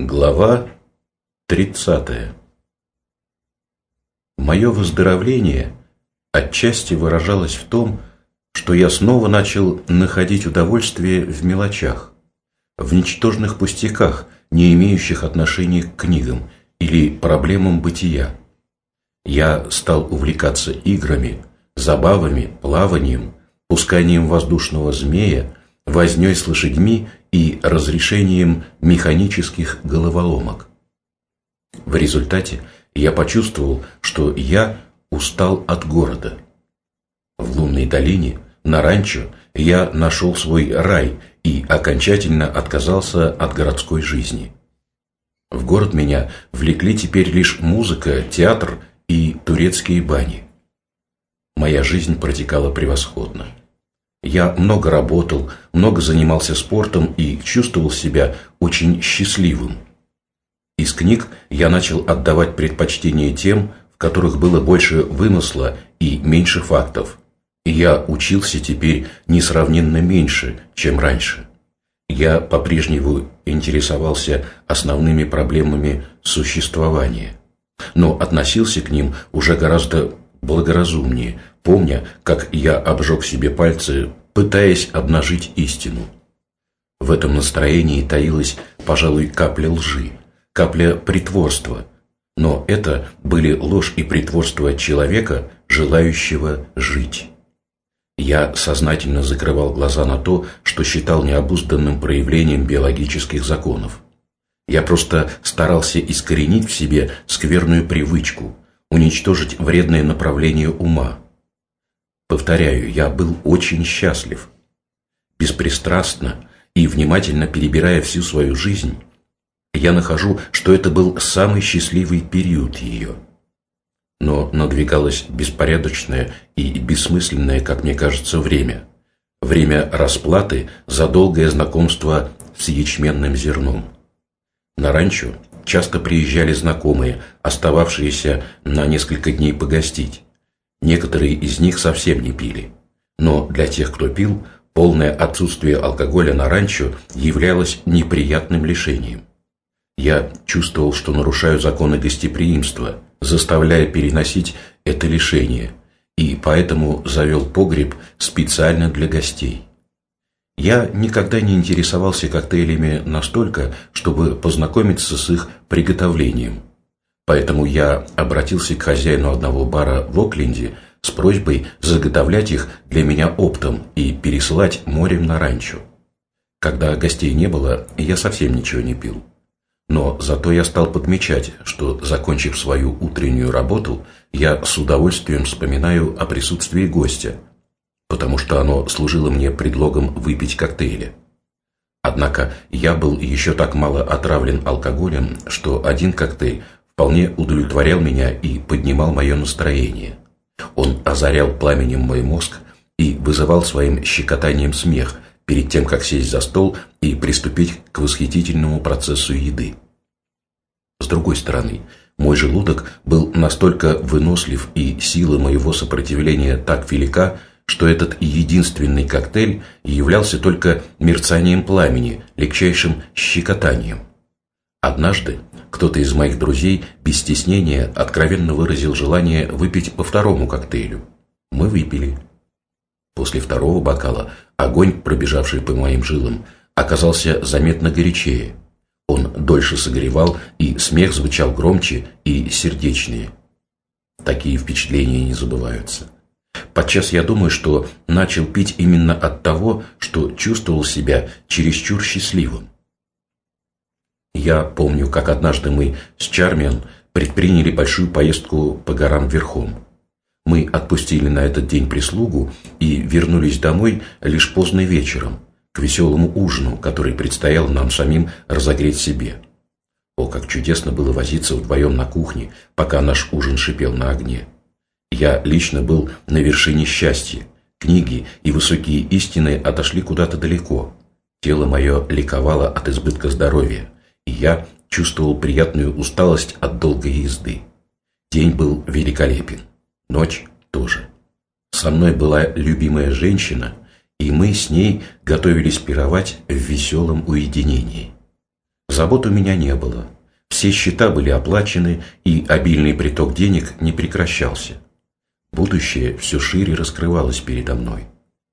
Глава 30. Мое выздоровление отчасти выражалось в том, что я снова начал находить удовольствие в мелочах, в ничтожных пустяках, не имеющих отношения к книгам или проблемам бытия. Я стал увлекаться играми, забавами, плаванием, пусканием воздушного змея, вознёй с лошадьми и разрешением механических головоломок. В результате я почувствовал, что я устал от города. В лунной долине, на ранчо, я нашел свой рай и окончательно отказался от городской жизни. В город меня влекли теперь лишь музыка, театр и турецкие бани. Моя жизнь протекала превосходно. Я много работал, много занимался спортом и чувствовал себя очень счастливым. Из книг я начал отдавать предпочтение тем, в которых было больше вымысла и меньше фактов. И я учился теперь несравненно меньше, чем раньше. Я по-прежнему интересовался основными проблемами существования, но относился к ним уже гораздо благоразумнее, помня, как я обжег себе пальцы, пытаясь обнажить истину. В этом настроении таилась, пожалуй, капля лжи, капля притворства, но это были ложь и притворство человека, желающего жить. Я сознательно закрывал глаза на то, что считал необузданным проявлением биологических законов. Я просто старался искоренить в себе скверную привычку, уничтожить вредное направление ума. Повторяю, я был очень счастлив. Беспристрастно и внимательно перебирая всю свою жизнь, я нахожу, что это был самый счастливый период ее. Но надвигалось беспорядочное и бессмысленное, как мне кажется, время. Время расплаты за долгое знакомство с ячменным зерном. На ранчо часто приезжали знакомые, остававшиеся на несколько дней погостить. Некоторые из них совсем не пили. Но для тех, кто пил, полное отсутствие алкоголя на ранчо являлось неприятным лишением. Я чувствовал, что нарушаю законы гостеприимства, заставляя переносить это лишение, и поэтому завел погреб специально для гостей. Я никогда не интересовался коктейлями настолько, чтобы познакомиться с их приготовлением. Поэтому я обратился к хозяину одного бара в Окленде с просьбой заготовлять их для меня оптом и пересылать морем на ранчо. Когда гостей не было, я совсем ничего не пил. Но зато я стал подмечать, что, закончив свою утреннюю работу, я с удовольствием вспоминаю о присутствии гостя, потому что оно служило мне предлогом выпить коктейли. Однако я был еще так мало отравлен алкоголем, что один коктейль вполне удовлетворял меня и поднимал мое настроение. Он озарял пламенем мой мозг и вызывал своим щекотанием смех перед тем, как сесть за стол и приступить к восхитительному процессу еды. С другой стороны, мой желудок был настолько вынослив и сила моего сопротивления так велика, что этот единственный коктейль являлся только мерцанием пламени, легчайшим щекотанием. Однажды кто-то из моих друзей без стеснения откровенно выразил желание выпить по второму коктейлю. Мы выпили. После второго бокала огонь, пробежавший по моим жилам, оказался заметно горячее. Он дольше согревал, и смех звучал громче и сердечнее. Такие впечатления не забываются. Подчас я думаю, что начал пить именно от того, что чувствовал себя чересчур счастливым. Я помню, как однажды мы с Чармиан предприняли большую поездку по горам верхом. Мы отпустили на этот день прислугу и вернулись домой лишь поздно вечером, к веселому ужину, который предстояло нам самим разогреть себе. О, как чудесно было возиться вдвоем на кухне, пока наш ужин шипел на огне. Я лично был на вершине счастья. Книги и высокие истины отошли куда-то далеко. Тело мое ликовало от избытка здоровья, и я чувствовал приятную усталость от долгой езды. День был великолепен. Ночь тоже. Со мной была любимая женщина, и мы с ней готовились пировать в веселом уединении. Забот у меня не было. Все счета были оплачены, и обильный приток денег не прекращался. Будущее все шире раскрывалось передо мной.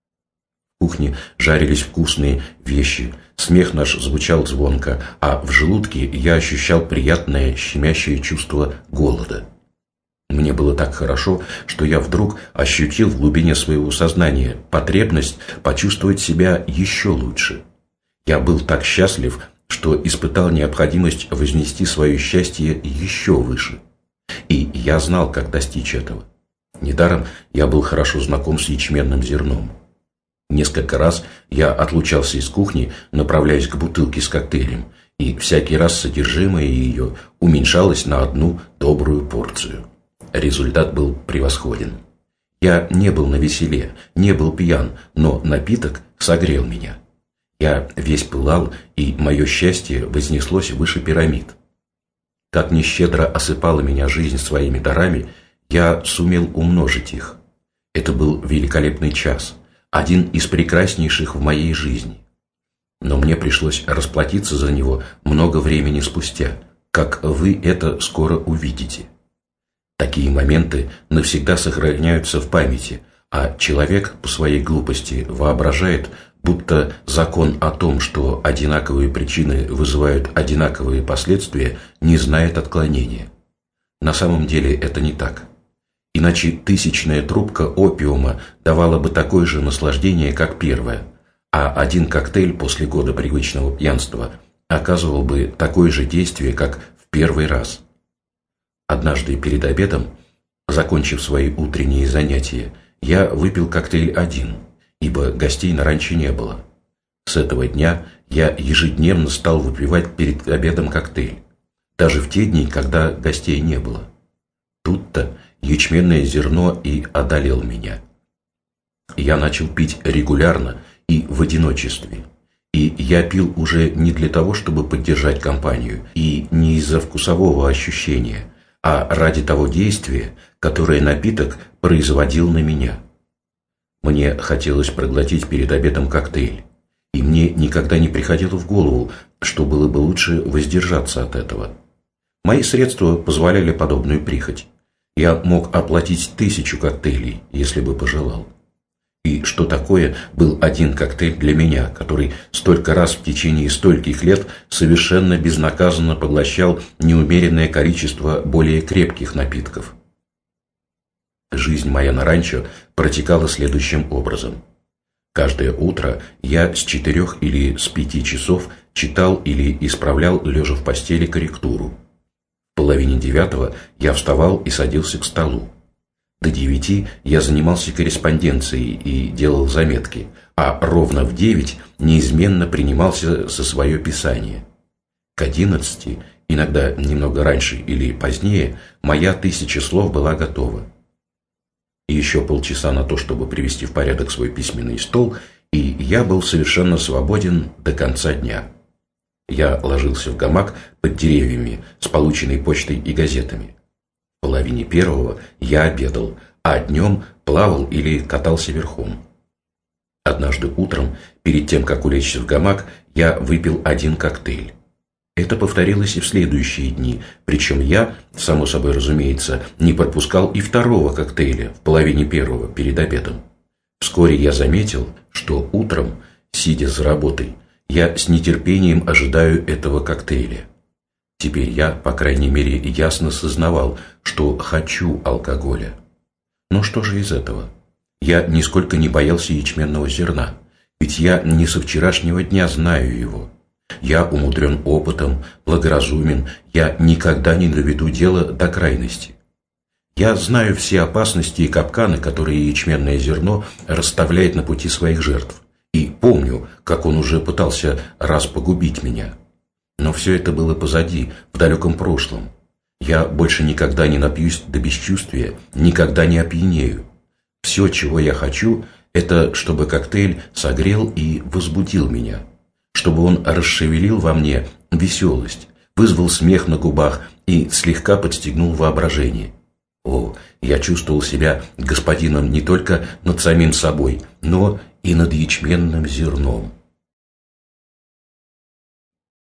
В кухне жарились вкусные вещи, смех наш звучал звонко, а в желудке я ощущал приятное щемящее чувство голода. Мне было так хорошо, что я вдруг ощутил в глубине своего сознания потребность почувствовать себя еще лучше. Я был так счастлив, что испытал необходимость вознести свое счастье еще выше. И я знал, как достичь этого. Недаром я был хорошо знаком с ячменным зерном. Несколько раз я отлучался из кухни, направляясь к бутылке с коктейлем, и всякий раз содержимое ее уменьшалось на одну добрую порцию. Результат был превосходен. Я не был навеселе, не был пьян, но напиток согрел меня. Я весь пылал, и мое счастье вознеслось выше пирамид. Как ни щедро осыпала меня жизнь своими дарами, я сумел умножить их. Это был великолепный час, один из прекраснейших в моей жизни. Но мне пришлось расплатиться за него много времени спустя, как вы это скоро увидите. Такие моменты навсегда сохраняются в памяти, а человек по своей глупости воображает, будто закон о том, что одинаковые причины вызывают одинаковые последствия, не знает отклонения. На самом деле это не так. Иначе тысячная трубка опиума давала бы такое же наслаждение, как первая, а один коктейль после года привычного пьянства оказывал бы такое же действие, как в первый раз. Однажды перед обедом, закончив свои утренние занятия, я выпил коктейль один, ибо гостей на ранчо не было. С этого дня я ежедневно стал выпивать перед обедом коктейль, даже в те дни, когда гостей не было. Тут-то ячменное зерно и одолел меня. Я начал пить регулярно и в одиночестве. И я пил уже не для того, чтобы поддержать компанию, и не из-за вкусового ощущения, а ради того действия, которое напиток производил на меня. Мне хотелось проглотить перед обедом коктейль, и мне никогда не приходило в голову, что было бы лучше воздержаться от этого. Мои средства позволяли подобную прихоть. Я мог оплатить 1000 коктейлей, если бы пожелал. И что такое был один коктейль для меня, который столько раз в течение стольких лет совершенно безнаказанно поглощал неумеренное количество более крепких напитков? Жизнь моя на ранчо протекала следующим образом. Каждое утро я с 4 или с 5 часов читал или исправлял, лежа в постели, корректуру. В половине 9 я вставал и садился к столу. До 9 я занимался корреспонденцией и делал заметки, а ровно в 9 неизменно принимался за свое писание. К 11, иногда немного раньше или позднее, моя 1000 слов была готова. И еще полчаса на то, чтобы привести в порядок свой письменный стол, и я был совершенно свободен до конца дня. Я ложился в гамак под деревьями с полученной почтой и газетами. В половине 1 я обедал, а днем плавал или катался верхом. Однажды утром, перед тем, как улечься в гамак, я выпил 1 коктейль. Это повторилось и в следующие дни, причем я, само собой разумеется, не пропускал и 2 коктейля в половине 1 перед обедом. Вскоре я заметил, что утром, сидя за работой, я с нетерпением ожидаю этого коктейля. Теперь я, по крайней мере, ясно сознавал, что хочу алкоголя. Но что же из этого? Я нисколько не боялся ячменного зерна, ведь я не со вчерашнего дня знаю его. Я умудрен опытом, благоразумен, я никогда не доведу дело до крайности. Я знаю все опасности и капканы, которые ячменное зерно расставляет на пути своих жертв, и помню, как он уже пытался раз погубить меня. Но все это было позади, в далеком прошлом. Я больше никогда не напьюсь до бесчувствия, никогда не опьянею. Все, чего я хочу, это чтобы коктейль согрел и возбудил меня, чтобы он расшевелил во мне веселость, вызвал смех на губах и слегка подстегнул воображение. О, я чувствовал себя господином не только над самим собой, но и над ячменным зерном.